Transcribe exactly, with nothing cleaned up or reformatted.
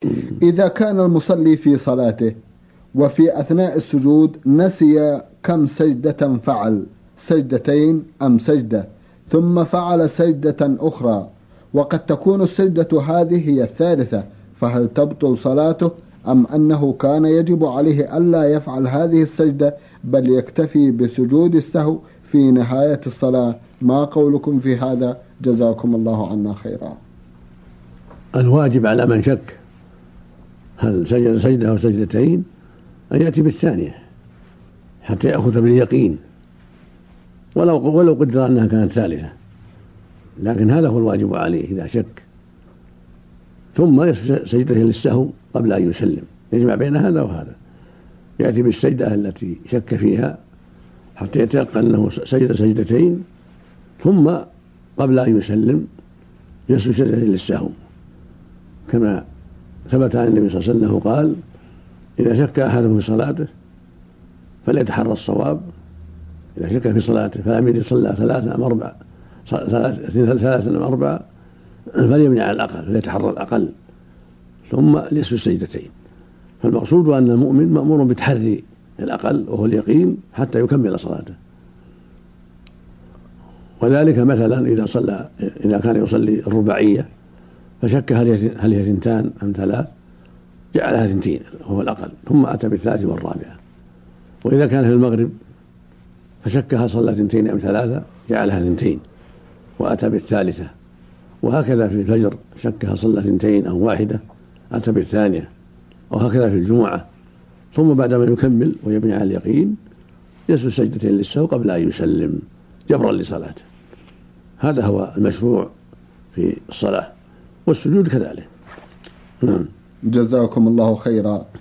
إذا كان المصلي في صلاته وفي أثناء السجود نسي كم سجدة فعل، سجدتين أم سجدة، ثم فعل سجدة أخرى، وقد تكون السجدة هذه هي الثالثة، فهل تبطل صلاته أم أنه كان يجب عليه ألا يفعل هذه السجدة بل يكتفي بسجود السهو في نهاية الصلاة؟ ما قولكم في هذا؟ جزاكم الله عنا خيرا. الواجب على من شك هل سجد سجدة أو سجدتين أن يأتي بالثانية حتى يأخذ باليقين، ولو ولو قدر أنها كانت ثالثة، لكن هذا هو الواجب عليه إذا شك، ثم يسجد سجدة للسهو قبل أن يسلم، يجمع بين هذا وهذا، يأتي بالسجدة التي شك فيها حتى يتيقن أنه سجد سجدتين، ثم قبل أن يسلم يسجد سجدة للسهو، كما ثبت عن النبي صلى الله عليه وسلم قال: إذا شك أحدكم في صلاته فليتحرى الصواب، إذا شك في صلاته فلم يدري صلى ثلاثة أم أربعة ثلاثة أم أربعة فليمنع على الأقل، فليتحرى الأقل، ثم ليسجد سجدتين. فالمقصود أن المؤمن مأمور بتحري الأقل وهو اليقين حتى يكمل صلاته. وذلك مثلا إذا صلى إذا كان يصلي الرباعية فشك هل هي ثنتان أم ثلاث جعلها ثنتين وهو الأقل، ثم أتى بالثالثة والرابعة. وإذا كان في المغرب فشك هل صلى ثنتين أم ثلاثة جعلها ثنتين وأتى بالثالثة. وهكذا في الفجر شك هل صلى ثنتين أو واحدة أتى بالثانية. وهكذا في الجمعة، ثم بعدما يكمل ويبني على اليقين يسجد سجدتين للسهو قبل أن يسلم جبرا لصلاته. هذا هو المشروع في الصلاة، والسجود كذلك. جزاكم الله خيرا.